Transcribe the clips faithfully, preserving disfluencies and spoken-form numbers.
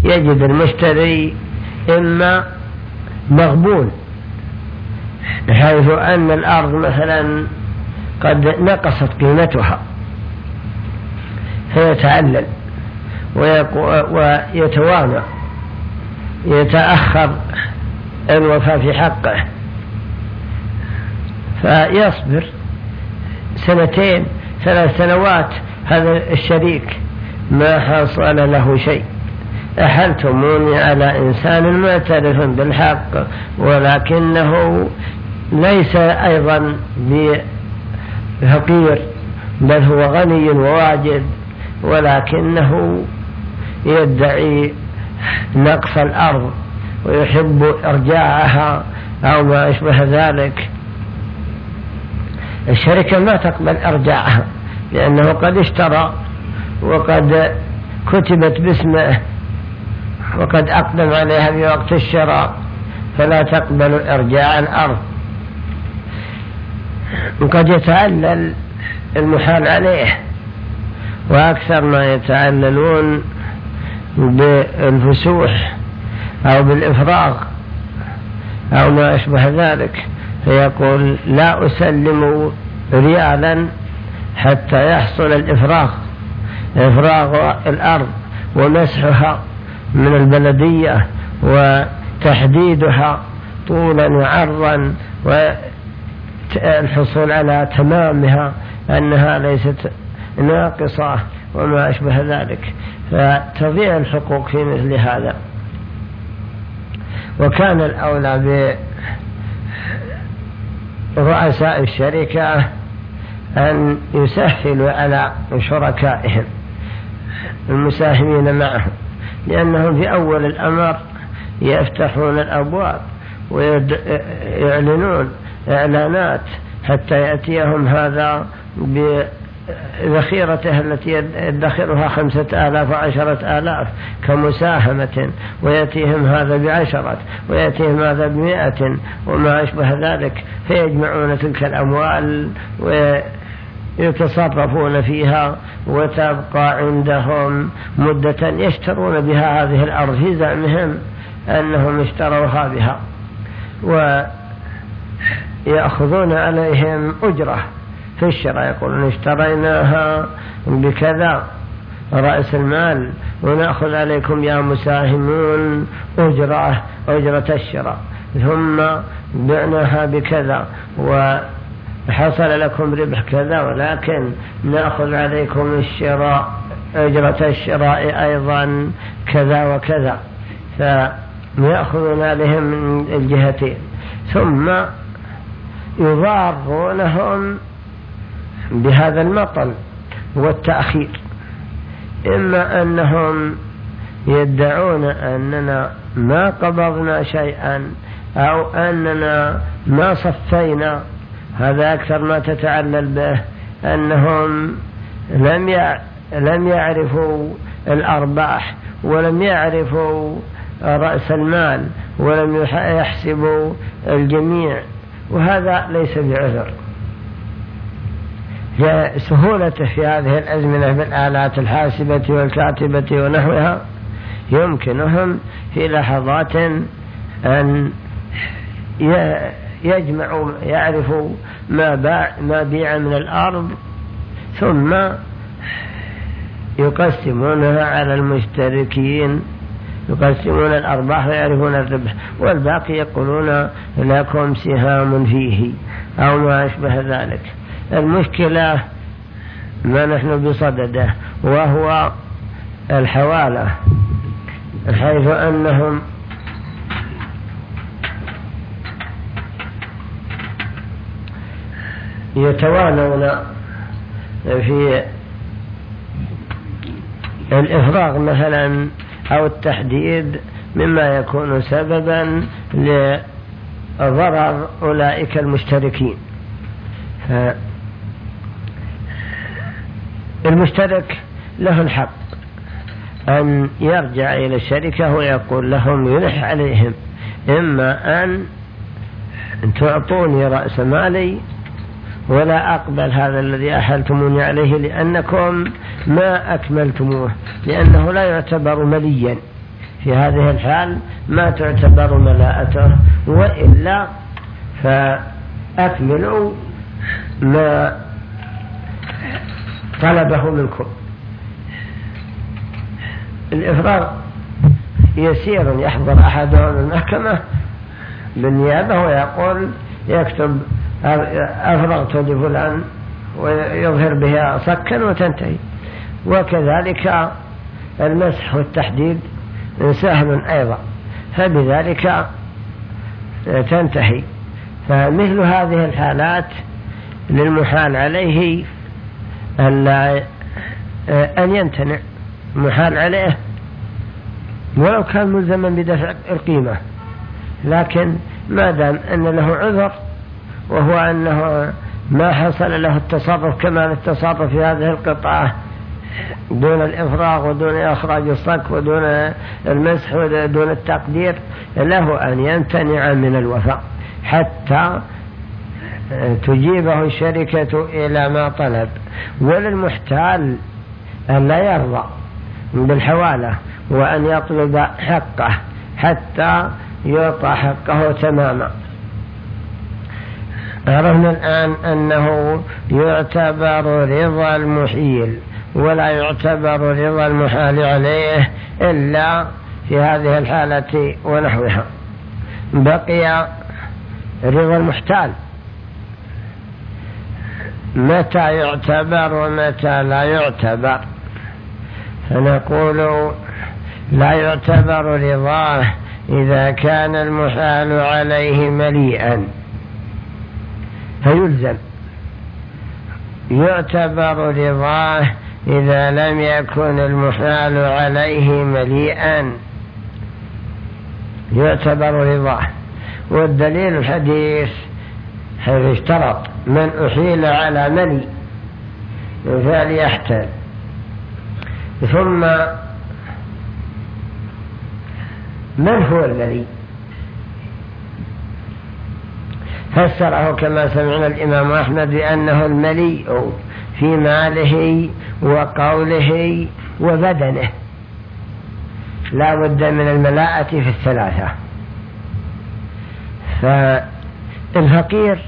يجد المشتري إما مغبون، بحيث أن الأرض مثلا قد نقصت قيمتها فيتعلل ويتوانى، يتأخر الوفاء في حقه، فيصبر سنتين ثلاث سنوات هذا الشريك ما حصل له شيء. أحلتموني على إنسان معترف بالحق ولكنه ليس أيضا بفقير، بل هو غني وواجد، ولكنه يدعي نقص الأرض ويحب إرجاعها أو ما أشبه ذلك. الشركة ما تقبل إرجاعها، لأنه قد اشترى وقد كتبت باسمه وقد أقدم عليها في وقت الشراء، فلا تقبل إرجاع الأرض، وقد يتعلل المحال عليه، وأكثر ما يتعللون بالفسوح أو بالإفراغ أو ما أشبه ذلك، فيقول لا أسلم ريالا حتى يحصل الإفراغ، إفراغ الأرض ومسحها من البلدية وتحديدها طولا وعرضا والحصول على تمامها أنها ليست ناقصة وما أشبه ذلك، فتضيع الحقوق في مثل هذا. وكان الأولى برؤساء الشركة أن يسهلوا على شركائهم المساهمين معهم، لأنهم في أول الأمر يفتحون الأبواب ويعلنون إعلانات حتى يأتيهم هذا بذخيرته التي يدخرها خمسة آلاف وعشرة آلاف كمساهمة، ويأتيهم هذا بعشرة ويأتيهم هذا بمئة وما أشبه ذلك، فيجمعون تلك الأموال ويتصرفون فيها وتبقى عندهم مدة يشترون بها هذه الأرض في زعمهم أنهم اشتروها بها، ويأخذون عليهم أجرة في الشراء، يقولون اشتريناها بكذا رأس المال ونأخذ عليكم يا مساهمون أجرة أجرة الشراء، ثم بعناها بكذا وحصل لكم ربح كذا، ولكن نأخذ عليكم الشراء أجرة الشراء أيضا كذا وكذا، فيأخذون عليهم من الجهتين، ثم يضارونهم بهذا المطل والتأخير، إما أنهم يدعون أننا ما قبضنا شيئا أو أننا ما صفينا، هذا أكثر ما تتعلل به أنهم لم لم يعرفوا الأرباح ولم يعرفوا رأس المال ولم يحسبوا الجميع، وهذا ليس بعذر. سهولته في هذه الأزمنة بالآلات الحاسبة والكاتبة ونحوها يمكنهم في لحظات أن يجمعوا يعرفوا ما باع ما بيع من الأرض، ثم يقسمونها على المشتركين، يقسمون الأرباح ويعرفون الربح، والباقي يقولون لكم سهام فيه أو ما أشبه ذلك. المشكلة ما نحن بصدده وهو الحوالة، حيث أنهم يتوانون في الإفراغ مثلا أو التحديد مما يكون سببا لضرر أولئك المشتركين. المشترك له الحق أن يرجع إلى الشركة ويقول لهم يلح عليهم إما أن تعطوني رأس مالي ولا أقبل هذا الذي أحلتموني عليه لأنكم ما أكملتموه، لأنه لا يعتبر مليا في هذه الحال ما تعتبر ملاءته، وإلا فأكملوا ما طلبه منكم. الإفراغ يسير، يحضر أحدهم المحكمة بالنيابة ويقول يكتب أفرغت لفلان ويظهر بها صكا وتنتهي. وكذلك المسح والتحديد سهل أيضا، فبذلك تنتهي. فمثل هذه الحالات للمحال عليه أن يمتنع، محال عليه ولو كان ملزما بدفع القيمة، لكن ما دام أن له عذر وهو أنه ما حصل له التصرف كمال التصرف في هذه القطعة دون الإفراغ ودون إخراج الصك ودون المسح ودون التقدير، له أن يمتنع من الوفاء حتى تجيبه الشركة إلى ما طلب. وللمحتال أن لا يرضى بالحوالة وأن يطلب حقه حتى يعطى حقه تماما. عرفنا الآن أنه يعتبر رضا المحيل ولا يعتبر رضا المحال عليه إلا في هذه الحالة ونحوها. بقي رضا المحتال، متى يعتبر ومتى لا يعتبر؟ فنقول لا يعتبر رضاه إذا كان المحال عليه مليئا فيلزم، يعتبر رضاه إذا لم يكن المحال عليه مليئا يعتبر رضاه. والدليل الحديث حيث اشترط من أحيل على ملي فليحتل. ثم من هو الملي؟ فسره كما سمعنا الإمام أحمد بأنه المليء في ماله وقوله وبدنه، لا بد من الملاءة في الثلاثة. فالفقير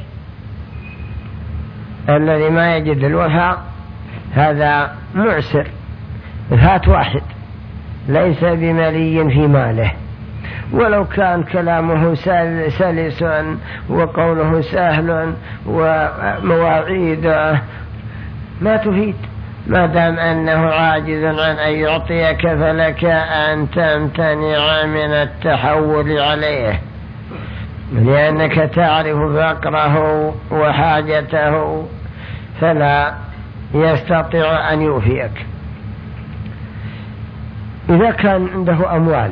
الذي ما يجد الوفاء هذا معسر، فات واحد ليس بملي في ماله، ولو كان كلامه سلس وقوله سهل ومواعيده ما تفيد، ما دام أنه عاجز عن أن يعطيك فلك أن تمتنع من التحول عليه، لأنك تعرف فقره وحاجته فلا يستطيع أن يوفيك. إذا كان عنده أموال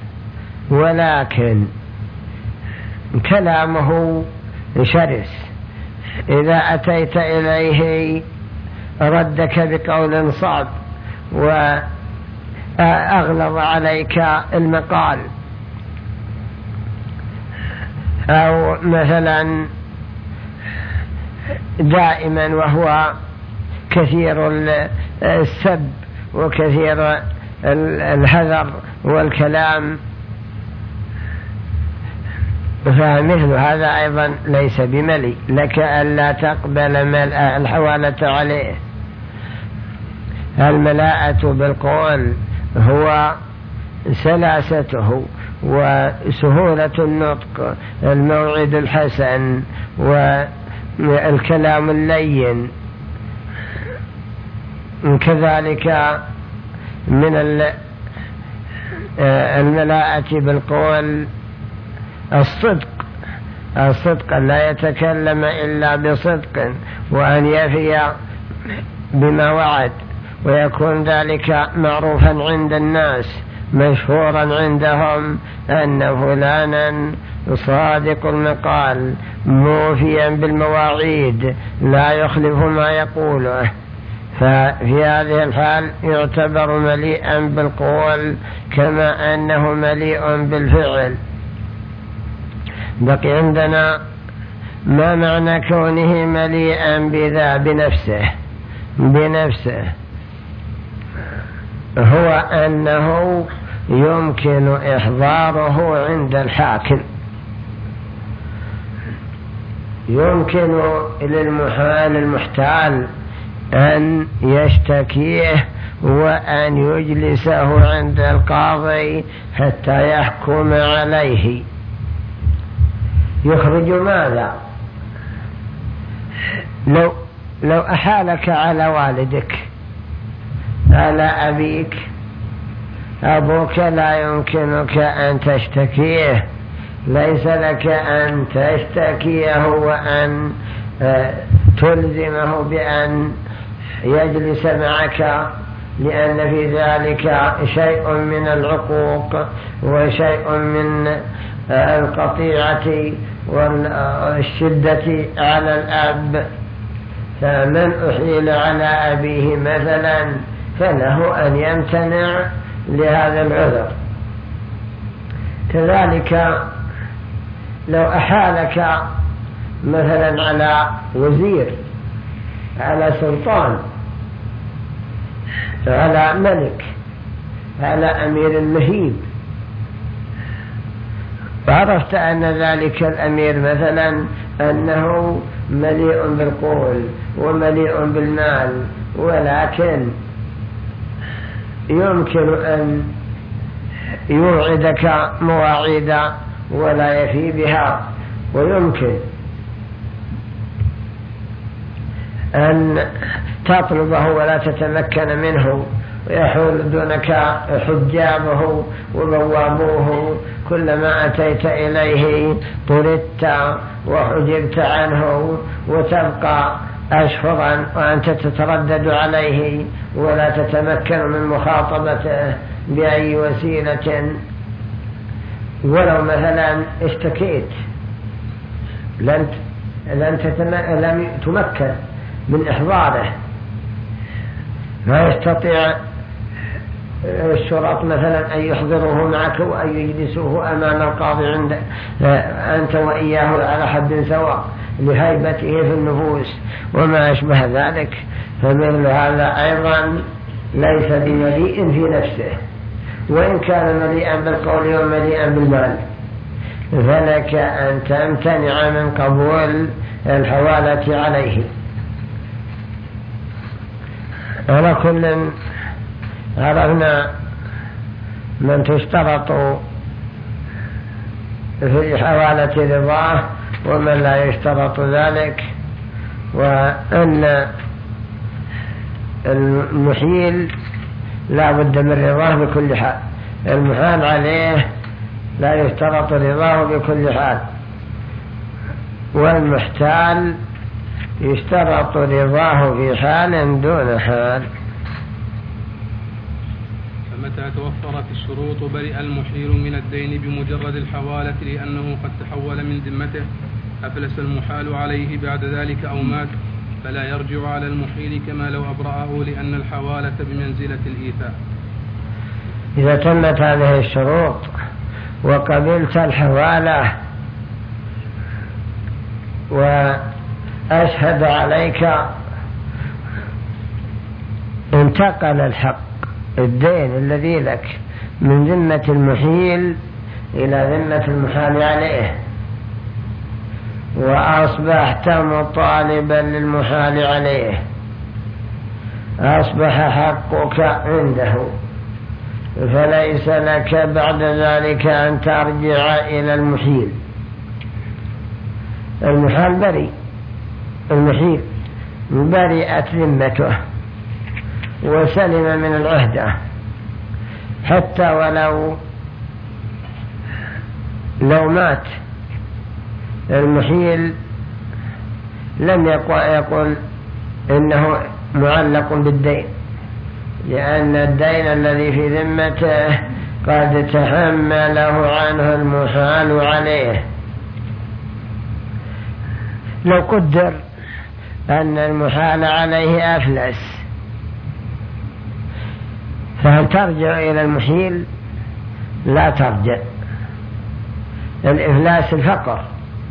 ولكن كلامه شرس، إذا أتيت إليه ردك بقول صعب وأغلظ عليك المقال، أو مثلا دائما وهو كثير السب وكثير الهذر والكلام، فمثل هذا أيضا ليس بملي، لك ألا تقبل الحوالة عليه. الملاءة بالقول هو سلاسته وسهولة النطق، الموعد الحسن والكلام اللين. كذلك من الملاءة بالقول الصدق، الصدق لا يتكلم إلا بصدق، وأن يفي بما وعد، ويكون ذلك معروفا عند الناس مشهورا عندهم أن فلانا صادق المقال موفيا بالمواعيد لا يخلف ما يقوله. ففي هذه الحال يعتبر مليئا بالقول كما أنه مليء بالفعل. بقي عندنا ما معنى كونه مليئا بذا بنفسه بنفسه هو أنه يمكن إحضاره عند الحاكم. يمكن للمحال المحتال أن يشتكيه وأن يجلسه عند القاضي حتى يحكم عليه. يخرج ماذا؟ لو, لو أحالك على والدك، على أبيك، أبوك لا يمكنك أن تشتكيه، ليس لك أن تشتكيه وأن تلزمه بأن يجلس معك، لأن في ذلك شيء من العقوق وشيء من القطيعة والشدة على الأب. فمن أحيل على أبيه مثلا فله أن يمتنع لهذا العذر. كذلك لو أحالك مثلا على وزير، على سلطان، على ملك، على أمير مهيب، وعرفت أن ذلك الأمير مثلا أنه مليء بالقول ومليء بالمال، ولكن يمكن أن يوعدك مواعيد ولا يفي بها، ويمكن أن تطلبه ولا تتمكن منه، ويحول دونك حجابه وبوابوه، كلما أتيت إليه طردت وحجبت عنه، وتبقى أشهرا وأنت تتردد عليه ولا تتمكن من مخاطبته بأي وسيلة. ولو مثلا اشتكيت لن لن تتمكن من إحضاره، ما يستطيع الشرط مثلا أن يحضروه معك وأن يجلسوه أمام القاضي عند أنت وإياه على حد سواء لهيبته في النفوس وما أشبه ذلك. فمثل هذا أيضا ليس بمليء في نفسه، وإن كان مليئا بالقول ومليئا بالمال، فلك أن تمتنع من قبول الحوالة عليه. على كل عرفنا من تشترط في حوالة رضاه ومن لا يشترط ذلك، وأن المحيل لا بد من رضاه بكل حال، المحال عليه لا يشترط رضاه بكل حال، والمحتال يشترط رضاه في حال دون حال. فمتى توفرت الشروط برئ المحيل من الدين بمجرد الحوالة، لأنه قد تحول من ذمته، أفلس المحال عليه بعد ذلك أو مات، فلا يرجع على المحيل كما لو أبرأه، لأن الحوالة بمنزلة الإيثاء. إذا تمت هذه الشروط وقبلت الحوالة وأشهد عليك، انتقل الحق الدين الذي لك من ذمة المحيل إلى ذمة المحال عليه، وأصبحت مطالبا للمحال عليه، أصبح حقك عنده، فليس لك بعد ذلك أن ترجع إلى المحيل. المحال بريء، المحيل برئت ذمته وسلم من العهدة، حتى ولو لو مات المحيل لم يقل إنه معلق بالدين، لأن الدين الذي في ذمته قد تحمله عنه المحال عليه. لو قدر أن المحال عليه أفلس، فهل ترجع إلى المحيل؟ لا ترجع. الإفلاس الفقر،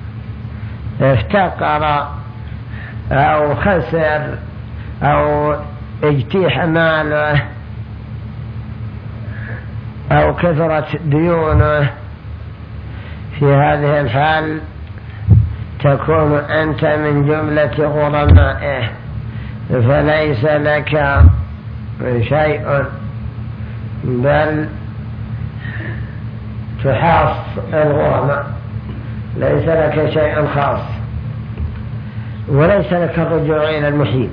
افتقر أو خسر أو اجتيح ماله أو كثرت ديونه، في هذه الحال تكون أنت من جملة غرمائه، فليس لك شيء، بل تحاص الغرماء، ليس لك شيء خاص، وليس لك الرجوع إلى المحيل.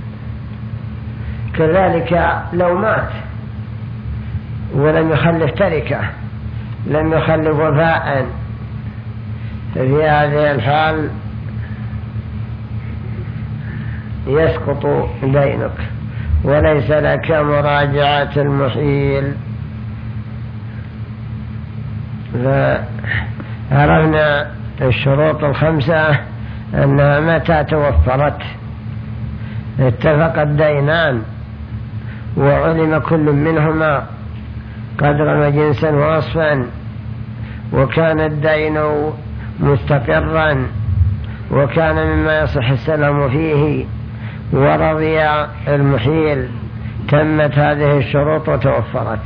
كذلك لو مات ولم يخلف تركة، لم يخلف وفاء، ففي هذه الحال يسقط دينك، وليس لك مراجعة المحيل. فعرفنا الشروط الخمسة أنها متى توفرت اتفق الدينان وعلم كل منهما قدرا وجنسا ووصفا، وكان الدين مستقرا، وكان مما يصح السلام فيه، ورضي المحيل، تمت هذه الشروط وتوفرت.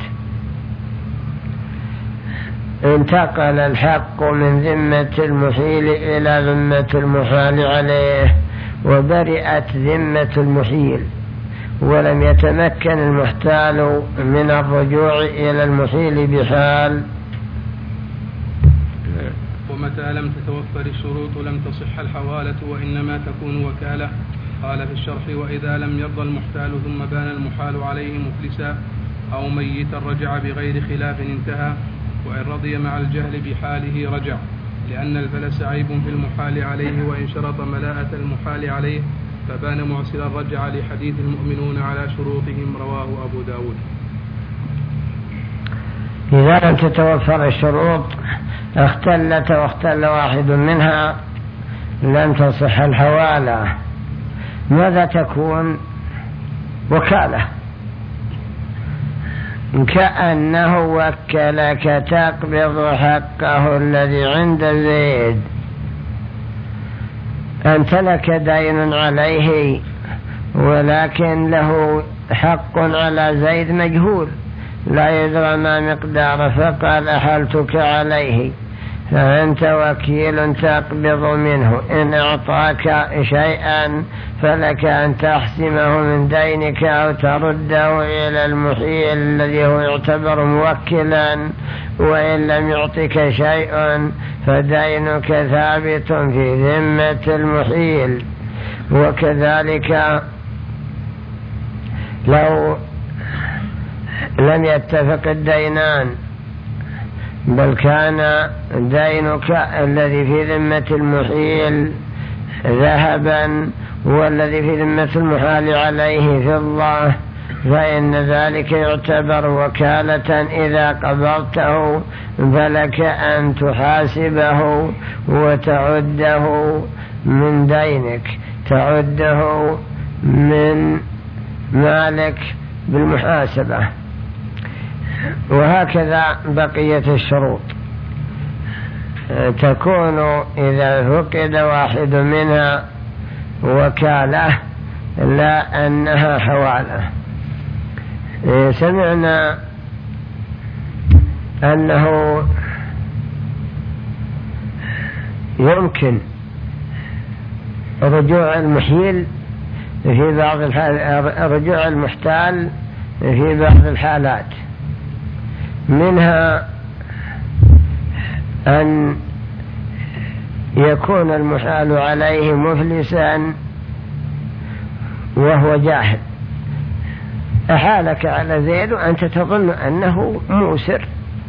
انتقل الحق من ذمة المحيل إلى ذمة المحال عليه، وبرئت ذمة المحيل، ولم يتمكن المحتال من الرجوع إلى المحيل بحال. ومتى لم تتوفر الشروط لم تصح الحوالة، وإنما تكون وكالة. قال في الشرح: وإذا لم يرضى المحتال ثم بان المحال عليه مفلسا أو ميتا رجع بغير خلاف انتهى، وإن رضي مع الجهل بحاله رجع، لأن الفلس عيب في المحال عليه، وإن شرط ملاءة المحال عليه فبان معسرا رجع، لحديث المؤمنون على شروطهم، رواه أبو داود. إذا لم تتوفر الشروط اختلت واختل واحد منها لم تصح الحوالة. ماذا تكون؟ وكالة، كأنه وكلك تقبض حقه الذي عند زيد. أنت لك دين عليه، ولكن له حق على زيد مجهول لا يدرى ما مقداره، فقال أحلتك عليه، فأنت وكيل تقبض منه. إن أعطاك شيئا فلك أن تحسمه من دينك أو ترده إلى المحيل الذي هو يعتبر موكلا، وإن لم يعطك شيء فدينك ثابت في ذمة المحيل. وكذلك لو لم يتفق الدينان، بل كان دينك الذي في ذمة المحيل ذهبا والذي في ذمة المحال عليه فضة، فإن ذلك يعتبر وكالة. إذا قبضته فلك أن تحاسبه وتعده من دينك، تعده من مالك بالمحاسبة. وهكذا بقية الشروط تكون إذا فقد واحد منها وكالة لا أنها حوالة. سمعنا أنه يمكن رجوع المحيل في بعض الحالات، رجوع المحتال في بعض الحالات، منها أن يكون المحال عليه مفلسا وهو جاهل. أحالك على زيد وأنت تظن أنه موسر،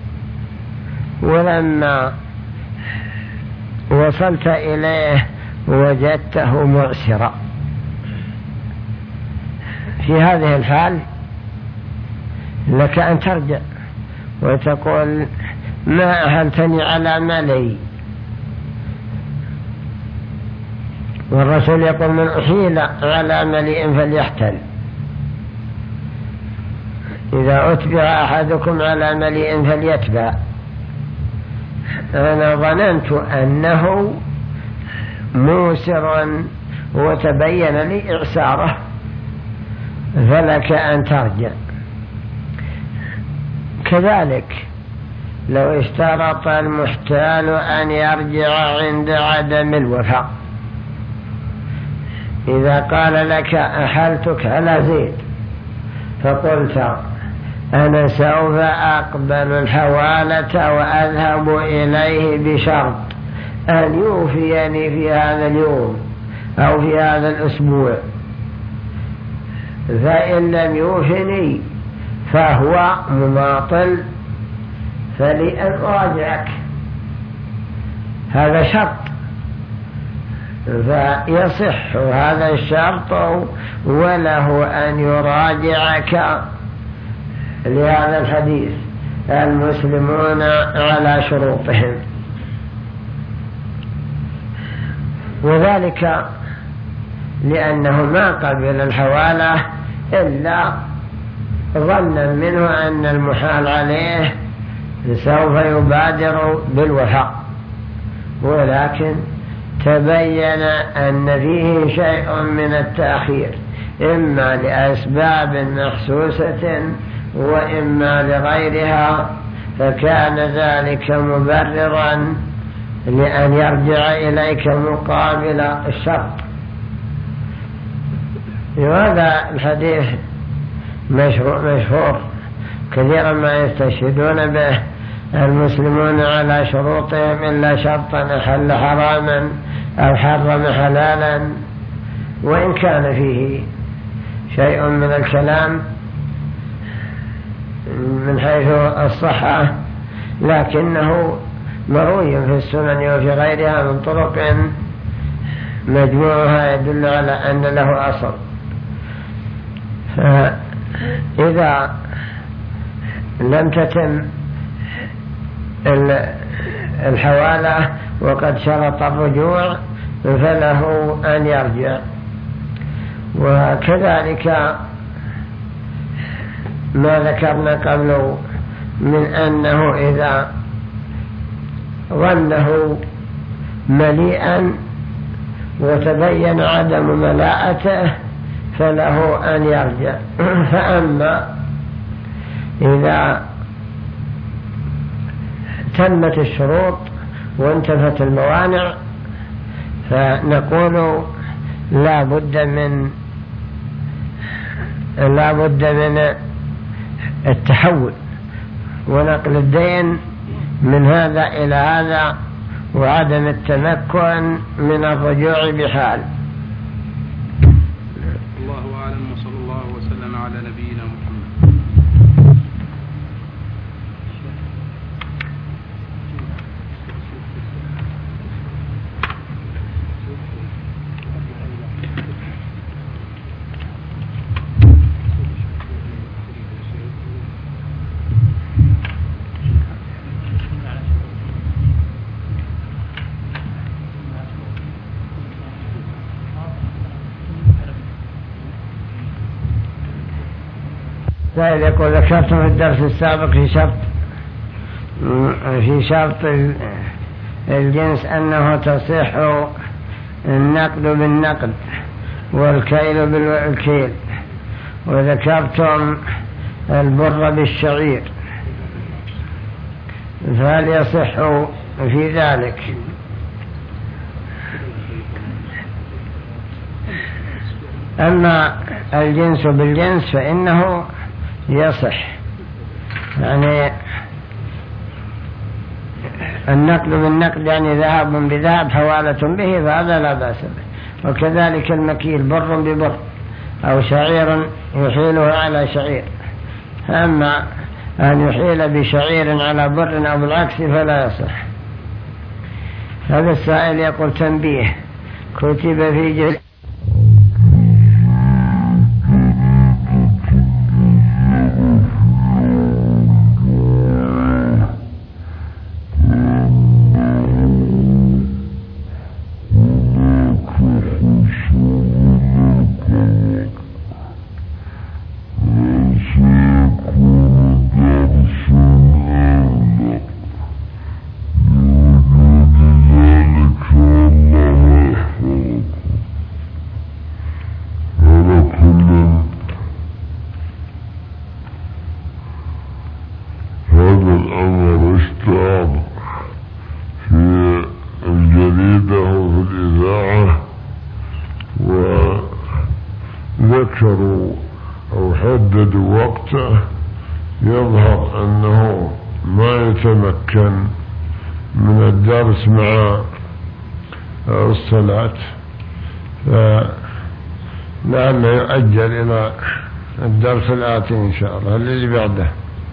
ولما وصلت إليه وجدته معسرا. في هذه الحال لك أن ترجع وتقول: ما أهلتني على مالي. والرسول يقول: من أحيل على مليء فليحتل. إذا أتبع أحدكم على مليء فليتبع. أنا ظننت أنه موسر وتبين لي إعساره، فلك أن ترجع. وكذلك لو اشترط المحتال أن يرجع عند عدم الوفاء، إذا قال لك أحلتك على زيد فقلت أنا سوف أقبل الحوالة وأذهب إليه بشرط أن يوفيني في هذا اليوم أو في هذا الأسبوع، فإن لم يوفني فهو مماطل فلأن أراجعك، هذا شرط، فيصح هذا الشرط وله أن يراجعك لهذا الحديث المسلمون على شروطهم. وذلك لأنه ما قبل الحوالة إلا ظنا منه أن المحال عليه سوف يبادر بالوفاء، ولكن تبين أن فيه شيء من التأخير إما لأسباب محسوسة وإما لغيرها، فكان ذلك مبررا لأن يرجع إليك مقابل الشرط. وهذا الحديث مشهور كثيرا ما يستشهدون به المسلمون على شروطهم إلا شرطا أحل حراما أو حرم حلالا، وإن كان فيه شيء من الكلام من حيث الصحة، لكنه مروي في السنن وفي غيرها من طرق مجموعها يدل على أن له أصل. فإذا لم تتم الحوالة وقد شرط الرجوع فله أن يرجع. وكذلك ما ذكرنا قبل من أنه إذا ظنه مليئا وتبين عدم ملاءته فله أن يرجع. فأما إذا تمت الشروط وانتفت الموانع فنقول لا بد من لا بد من التحول ونقل الدين من هذا إلى هذا وعدم التمكن من الرجوع بحال. الله أعلم، وصلى الله وسلم على نبينا محمد. طيب، يقول ذكرتم في الدرس السابق في شرط في شرط الجنس أنه تصح النقد بالنقد والكيل بالكيل، وذكرتم البر بالشعير، فهل يصح في ذلك؟ أما الجنس بالجنس فإنه يصح، يعني النقد بالنقد يعني ذهب بذهب حوالة به فهذا لا بأس به. وكذلك المكيل بر ببر أو شعير يحيله على شعير. أما أن يحيل بشعير على بر أو بالعكس فلا يصح. هذا السائل يقول تنبيه، كتب في جل وقت يظهر أنه ما يتمكن من الدرس مع الصلاة فلعله يؤجل إلى الدرس الآتي إن شاء الله الذي بعده.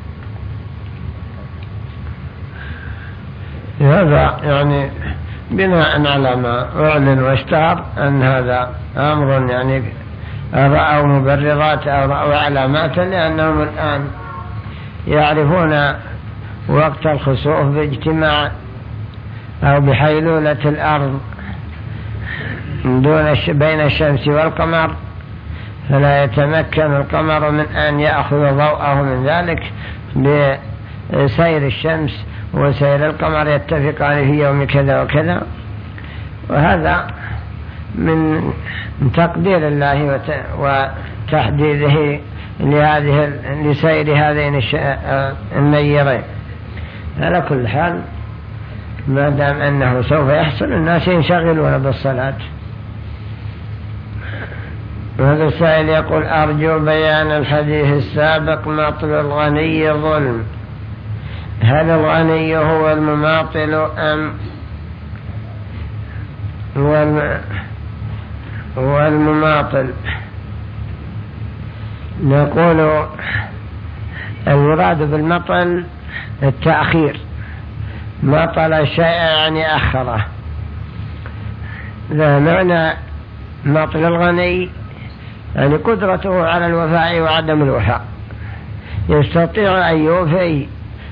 هذا يعني بناء على ما أعلن واشتهر أن هذا أمر يعني رأوا مبررات أو رأوا علامات، لأنهم الآن يعرفون وقت الخسوف باجتماع أو بحيلولة الأرض دون بين الشمس والقمر، فلا يتمكن القمر من أن يأخذ ضوءه من ذلك بسير الشمس وسير القمر يتفقان في يوم كذا وكذا. وهذا من تقدير الله وتحديده لهذه لسير هذين النيرين. على كل حال ما دام أنه سوف يحصل الناس ينشغلون بالصلاة. هذا السائل يقول: أرجو بيان الحديث السابق مطل الغني ظلم، هل الغني هو المماطل أم هو المماطل؟ نقول المراد بالمطل التأخير، مطل الشيء يعني أخره. لا معنى مطل الغني يعني قدرته على الوفاء وعدم الوفاء، يستطيع أن يوفي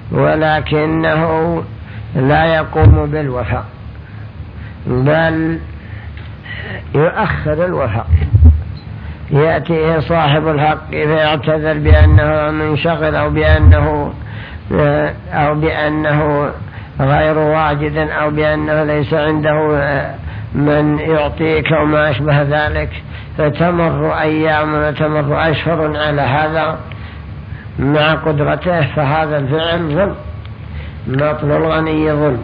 ولكنه لا يقوم بالوفاء بل يؤخر الوفاء. يأتيه صاحب الحق فيعتذر بأنه منشغل أو بأنه أو بأنه غير واجد أو بأنه ليس عنده من يعطيك وما أشبه ذلك، فتمر أيام وتمر أشهر على هذا مع قدرته، فهذا الفعل ظلم، مطل الغني ظلم.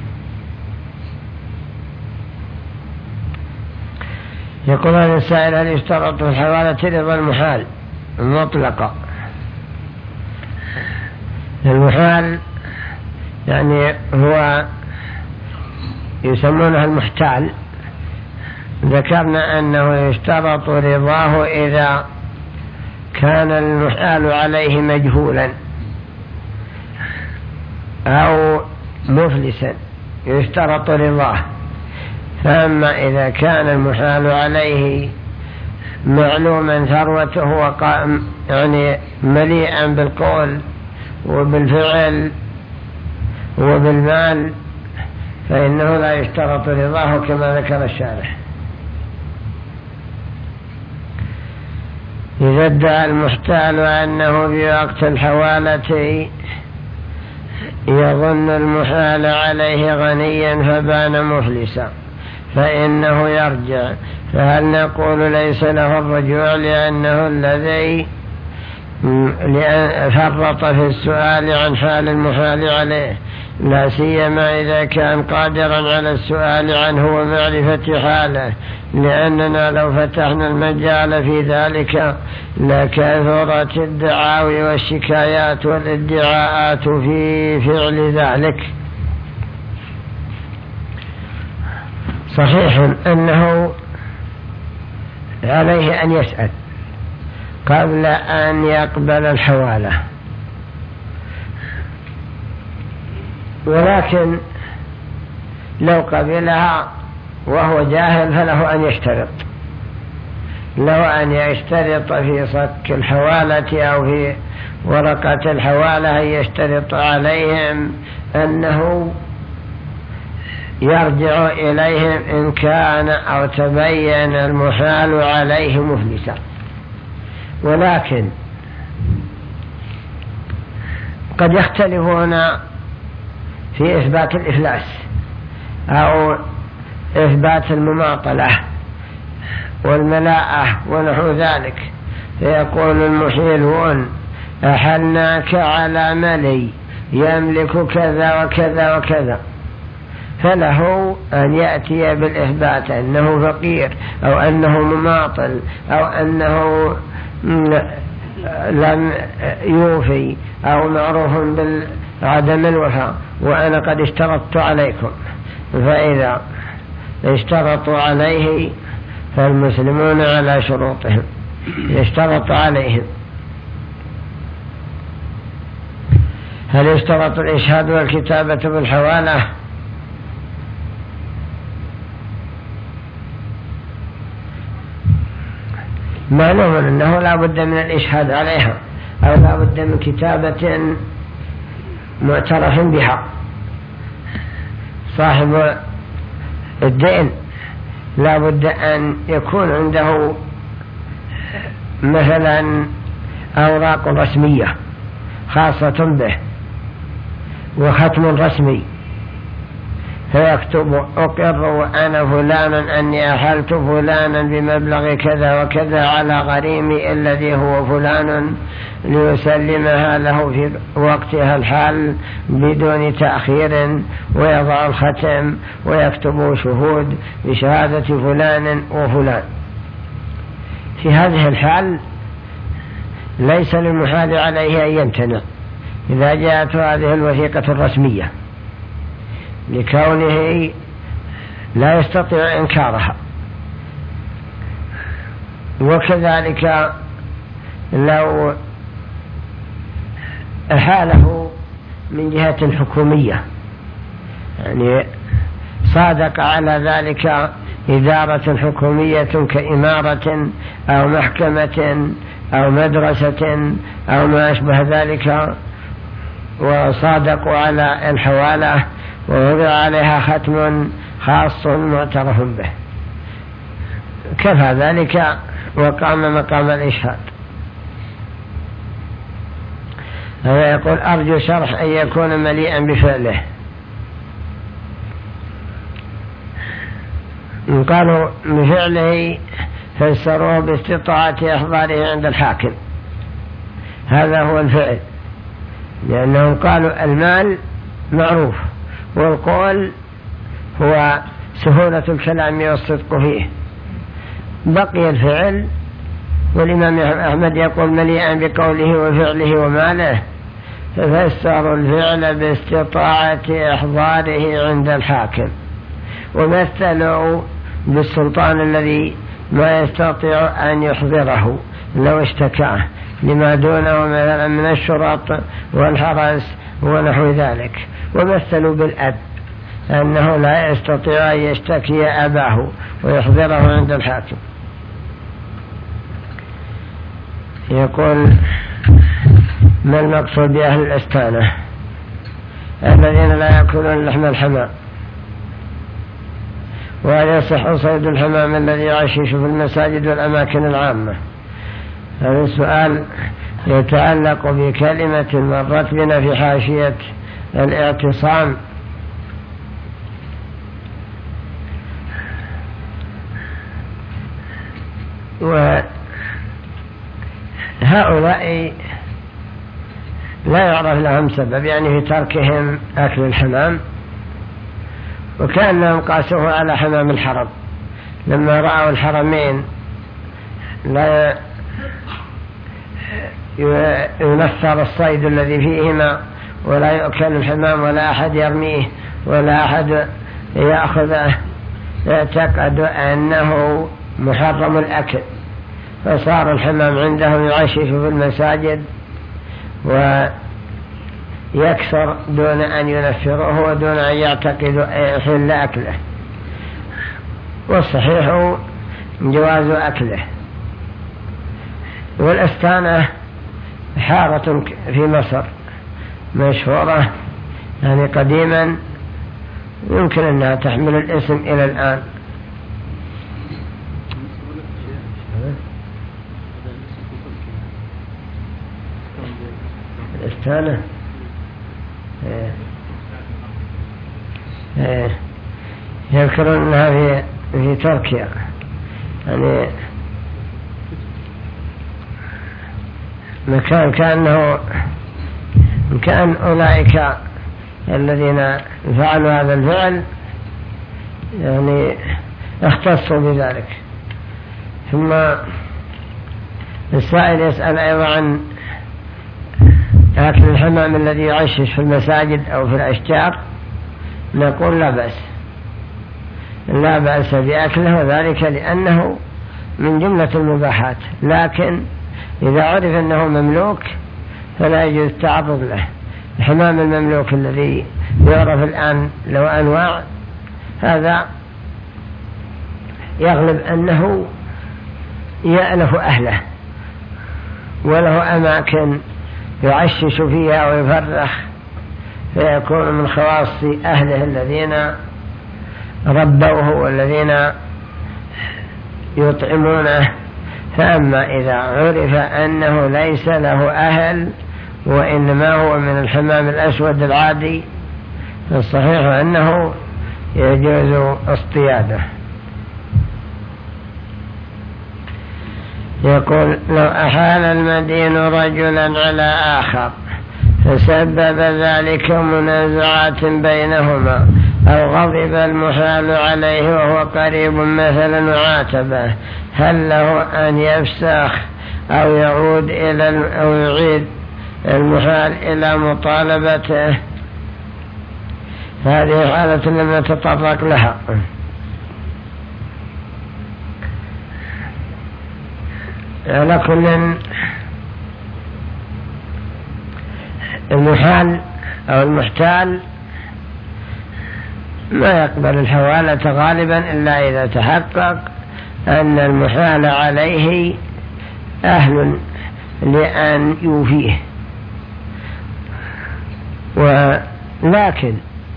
يقول هذا السائل: هل يشترط في الحوالة رضا المحال مطلقة؟ المحال يعني هو يسمونه المحتال، ذكرنا أنه يشترط رضاه إذا كان المحال عليه مجهولا أو مفلسا يشترط رضاه. فأما إذا كان المحال عليه معلوما ثروته وقائم يعني مليئا بالقول وبالفعل وبالمال فإنه لا يشترط رضاه كما ذكر الشارح. إذا ادعى المحتال أنه في وقت الحوالة يظن المحال عليه غنيا فبان مفلسا فإنه يرجع، فهل نقول ليس له الرجوع لأنه الذي فرط في السؤال عن حال المحال عليه، لا سيما إذا كان قادرا على السؤال عنه ومعرفة حاله، لأننا لو فتحنا المجال في ذلك لكثرت الدعاوي والشكايات والادعاءات في فعل ذلك. صحيح أنه عليه أن يسأل قبل أن يقبل الحوالة، ولكن لو قبلها وهو جاهل فله أن يشترط، لو أن يشترط في صك الحوالة أو في ورقة الحوالة أن يشترط عليهم أنه يرجع إليهم إن كان أو تبين المحال عليه مفلسا. ولكن قد يختلفون في إثبات الإفلاس أو إثبات المماطلة والملاءة ونحو ذلك، فيقول المحيلون: أحلناك على ملي يملك كذا وكذا وكذا، فله أن يأتي بالإثبات أنه فقير أو أنه مماطل أو أنه لم يوفي أو معروف بعدم الوفاء وأنا قد اشترطت عليكم، فإذا اشترطوا عليه فالمسلمون على شروطهم يشترط عليهم. هل يشترط الإشهاد والكتابة بالحوالة؟ معلوم أنه لا بد من الإشهاد عليها أو لا بد من كتابة معترف بها. صاحب الدين لا بد أن يكون عنده مثلا أوراق رسمية خاصة به وختم رسمي، فيكتب أقر وأنا فلانا أني أحلت فلانا بمبلغ كذا وكذا على غريمي الذي هو فلان، ليسلمها له في وقتها الحال بدون تأخير، ويضع الختم ويكتب شهود بشهادة فلان وفلان. في هذه الحال ليس للمحال عليه أن يمتنع إذا جاءت هذه الوثيقة الرسمية، لكونه لا يستطيع إنكارها. وكذلك لو أحاله من جهة حكومية، يعني صادق على ذلك إدارة حكومية كإمارة أو محكمة أو مدرسة أو ما أشبه ذلك، وصادقوا على الحوالة ووضع عليها ختم خاص معترف به، كفى ذلك وقام مقام الإشهاد. هذا يقول أرجو شرح أن يكون مليئا بفعله. قالوا بفعله فسروه باستطاعة إحضاره عند الحاكم، هذا هو الفعل، لأنهم قالوا المال معروف والقول هو سهولة الكلام والصدق فيه. بقي الفعل، والإمام أحمد يقول مليئا بقوله وفعله وماله، ففسروا الفعل باستطاعة إحضاره عند الحاكم، ومثلوا بالسلطان الذي ما يستطيع أن يحضره لو اشتكاه لما دونه مثلا من الشرط والحرس ونحو ذلك. ومثلوا بالأب أنه لا يستطيع أن يشتكي أباه ويحضره عند الحاكم. يقول ما المقصود بأهل الأستانة؟ الذين لا يأكلون لحم الحمام. وهل يصح صيد الحمام الذي يعشش في المساجد والأماكن العامة؟ هذا السؤال يتعلق بكلمة مرت بنا في حاشية الاعتصام، وهؤلاء لا يعرف لهم سبب يعني في تركهم أكل الحمام، وكأنهم قاسوه على حمام الحرم لما رأوا الحرمين لا ينفر الصيد الذي فيهما ولا يؤكل الحمام ولا أحد يرميه ولا أحد يأخذه، يعتقد أنه محرم الأكل، فصار الحمام عندهم يعشش في المساجد ويكثر دون أن ينفروه ودون أن يعتقدوا حل أكله. والصحيح جواز أكله. والأستانة حارة في مصر مشهورة يعني قديما، يمكن أنها تحمل الاسم إلى الآن. الأستانة إيه. إيه. يذكرون أنها في, في تركيا، يعني مكان كأنه كأن أولئك الذين فعلوا هذا الفعل يعني اختصوا بذلك. ثم السائل يسأل أيضا عن أكل الحمام الذي يعشش في المساجد أو في الأشجار. نقول لا بأس لا بأس بأكله، وذلك لأنه من جملة المباحات، لكن إذا عرف أنه مملوك فلا يجوز التعرض له. الحمام المملوك الذي يعرف الآن لو أنواع، هذا يغلب أنه يألف أهله وله أماكن يعشش فيها ويفرخ، فيكون من خواص أهله الذين ربوه والذين يطعمونه. فأما إذا عرف أنه ليس له أهل وإنما هو من الحمام الأسود العادي، فالصحيح أنه يجوز اصطياده. يقول: لو أحال المدين رجلا على آخر فسبب ذلك منازعات بينهما، أو غضب المحال عليه وهو قريب مثلا وعاتبه، هل له أن يفسخ أو يعود إلى أو يعيد المحال إلى مطالبته؟ هذه حالة لم نتطرق لها. على كل، المحال أو المحتال ما يقبل الحوالة غالبا إلا إذا تحقق أن المحال عليه أهل لأن يوفيه. ولكن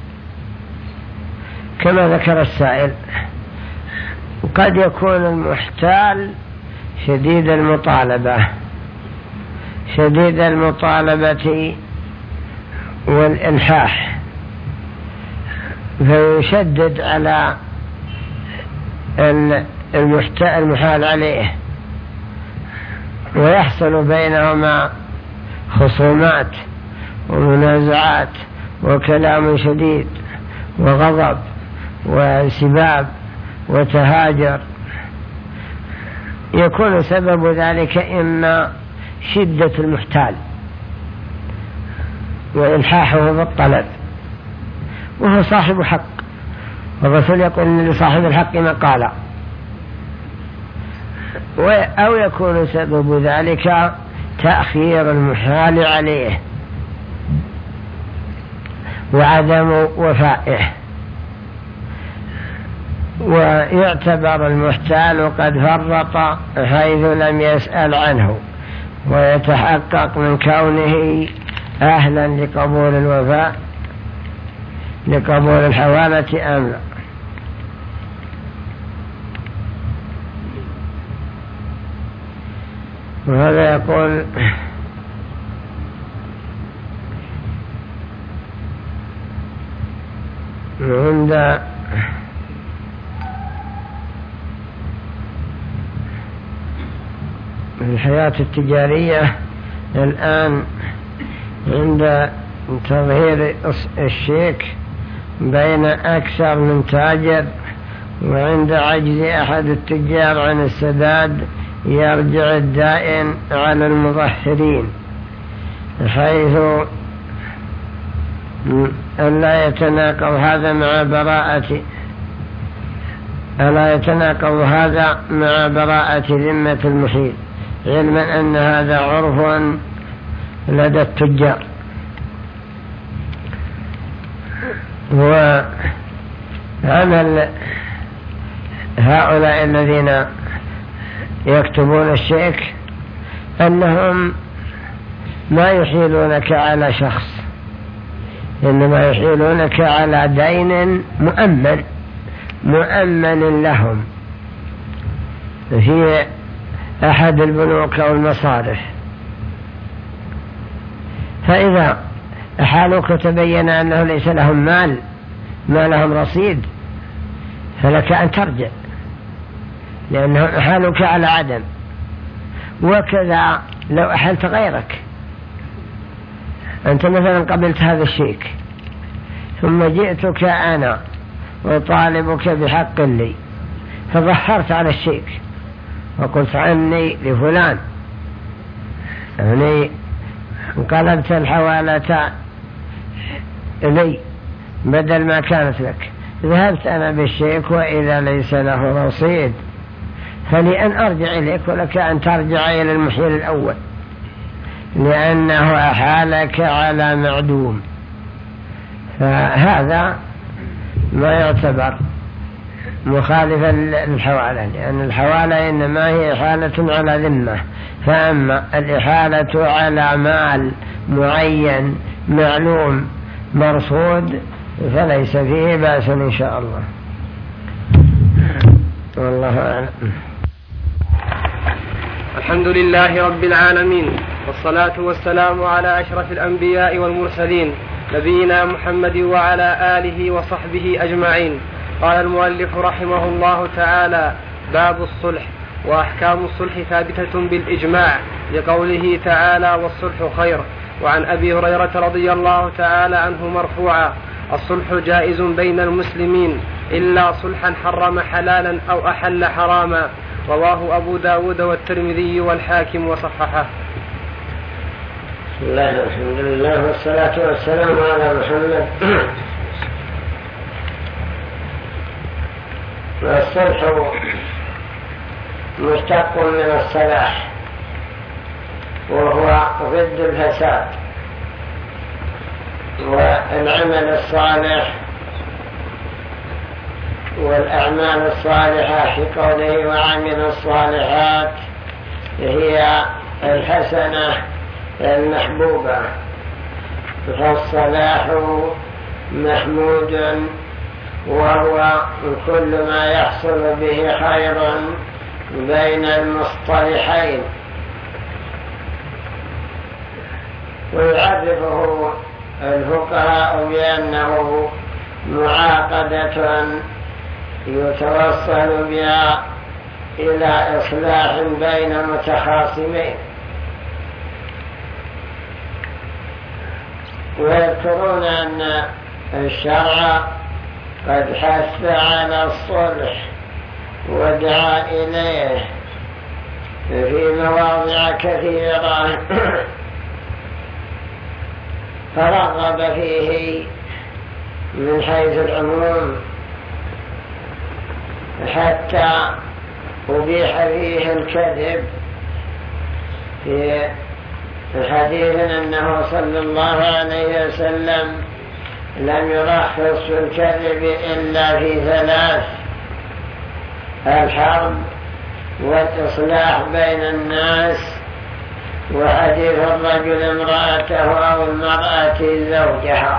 كما ذكر السائل قد يكون المحتال شديد المطالبة شديد المطالبة والإلحاح، فيشدد على المحال عليه، ويحصل بينهما خصومات ومنازعات وكلام شديد وغضب وانسباب وتهاجر. يكون سبب ذلك إما شدة المحتال وإلحاحه بالطلب، وهو صاحب حق، والرسول يقول إن لصاحب الحق ما قال. أو يكون سبب ذلك تأخير المحال عليه وعدم وفائه، ويعتبر المحتال قد فرط حيث لم يسأل عنه، ويتحقق من كونه أهلا لقبول الوفاء لقبول الحوالة أم لا. وهذا يقول: عند الحياة التجارية الآن عند تظهير الشيك بين أكثر من تاجر، وعند عجز أحد التجار عن السداد يرجع الدائن على المظهرين، حيث ألا يتناقض هذا مع براءة ألا يتناقض هذا مع براءة ذمة المحيل، علما أن هذا عرف لدى التجار. وعمل هؤلاء الذين يكتبون الشيك أنهم ما يحيلونك على شخص، إنما يحيلونك على دين مؤمن مؤمن لهم في أحد البنوك أو المصارف. فإذا أحالوك تبين أنه ليس لهم مال ما لهم رصيد، فلك أن ترجع، لأنهم أحالوك على عدم. وكذا لو أحلت غيرك، أنت مثلا قبلت هذا الشيك ثم جئتك أنا وطالبك بحق لي، فظهرت على الشيك وقلت عني لفلان يعني انقلبت الحوالة لي بدل ما كانت لك، ذهبت أنا بالشيك وإذا ليس له رصيد فلأن أرجع إليك ولك أن ترجع إلى المحيل الأول، لأنه أحالك على معدوم، فهذا ما يعتبر مخالفا للحوالة، لأن الحوالة إنما هي حالة على ذمة، فأما الإحالة على مال معين معلوم مرصود فليس فيه بأس إن شاء الله، والله أعلم. الحمد لله رب العالمين، والصلاة والسلام على أشرف الأنبياء والمرسلين نبينا محمد وعلى آله وصحبه أجمعين. قال المؤلف رحمه الله تعالى: باب الصلح. وأحكام الصلح ثابتة بالإجماع لقوله تعالى: والصلح خير. وعن أبي هريرة رضي الله تعالى عنه مرفوعا: الصلح جائز بين المسلمين إلا صلحا حرم حلالا أو أحل حراما. رواه أبو داود والترمذي والحاكم وصححه. بسم الله الحمد لله والصلاة والسلام على محمد. والصلح مشتق من الصلاح، وهو ضد الفساد، والعمل الصالح والأعمال الصالحة في قوله وعمل الصالحات هي الحسنة المحبوبة، فالصلاح محمود وهو كل ما يحصل به خير بين المصطلحين. ويعرفه الفقهاء بأنه معاقدة يتوصل بها إلى إصلاح بين متخاصمين. ويذكرون أن الشرع قد حث على الصلح ودعا إليه في مواضع كثيرة، فرغب فيه من حيث العموم حتى أبيح فيه الكذب. في الحديث أنه صلى الله عليه وسلم لم يرخص في الكذب إلا في ثلاث: الحرب، والإصلاح بين الناس، وحديث الرجل امرأته أو المرأة زوجها.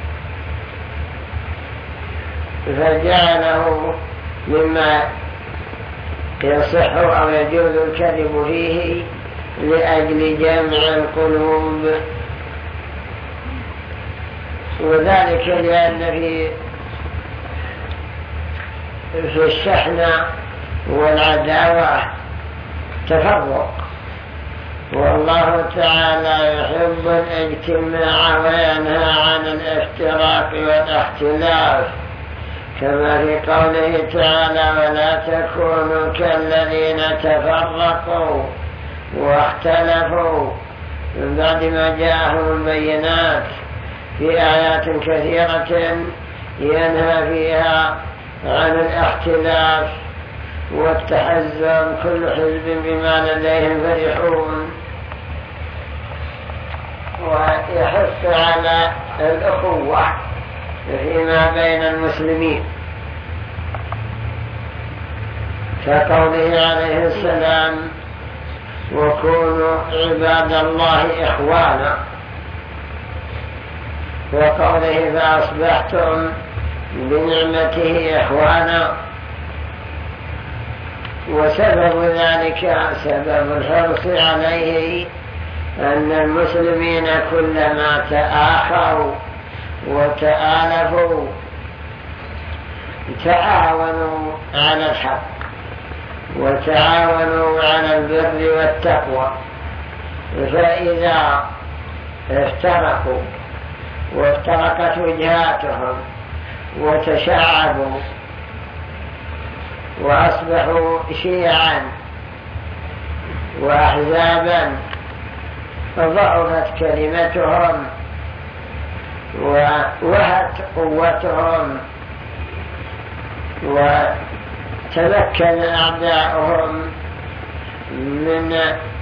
فجعله مما يصح أو يجوز الكذب فيه لأجل جمع القلوب، وذلك لأن في في الشحنة والعداوة تفرق، والله تعالى يحب الاجتماع وينهى عن الافتراق والاختلاف، كما في قوله تعالى: ولا تكونوا كالذين تفرقوا واختلفوا من بعد ما جاءهم البينات، في آيات كثيرة ينهى فيها عن الاختلاف والتحزب، كل حزب بما لديهم فرحون، ويحث على الأخوة فيما بين المسلمين، كقوله عليه السلام: وكونوا عباد الله إخوانا، وقوله: فأصبحتم بنعمته إخوانا. وسبب ذلك سبب الحرص عليه أن المسلمين كلما تآخوا وتآلفوا تعاونوا على الحق وتعاونوا على البر والتقوى، فإذا افترقوا وافترقت وجهاتهم وتشعبوا وأصبحوا شيعا وأحزابا ضعفت كلمتهم ووهت قوتهم وتمكن أعداؤهم من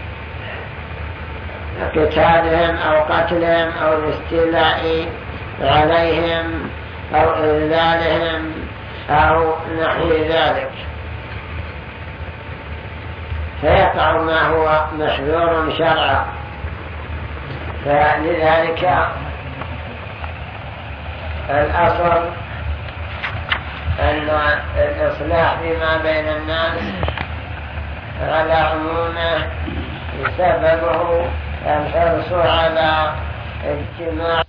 قتالهم أو قتلهم أو الاستيلاء عليهم أو إذلالهم أو نحو ذلك، فيقع ما هو محذور شرعا. فلذلك الأصل أن الإصلاح فيما بين الناس على عمومه سببه الحرص على اجتماع